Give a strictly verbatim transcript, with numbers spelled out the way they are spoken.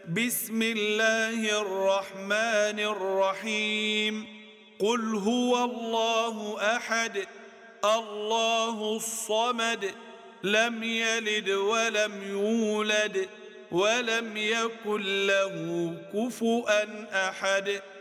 بسم الله الرحمن الرحيم قل هو الله أحد الله الصمد لم يلد ولم يولد ولم يكن له كفؤا أحد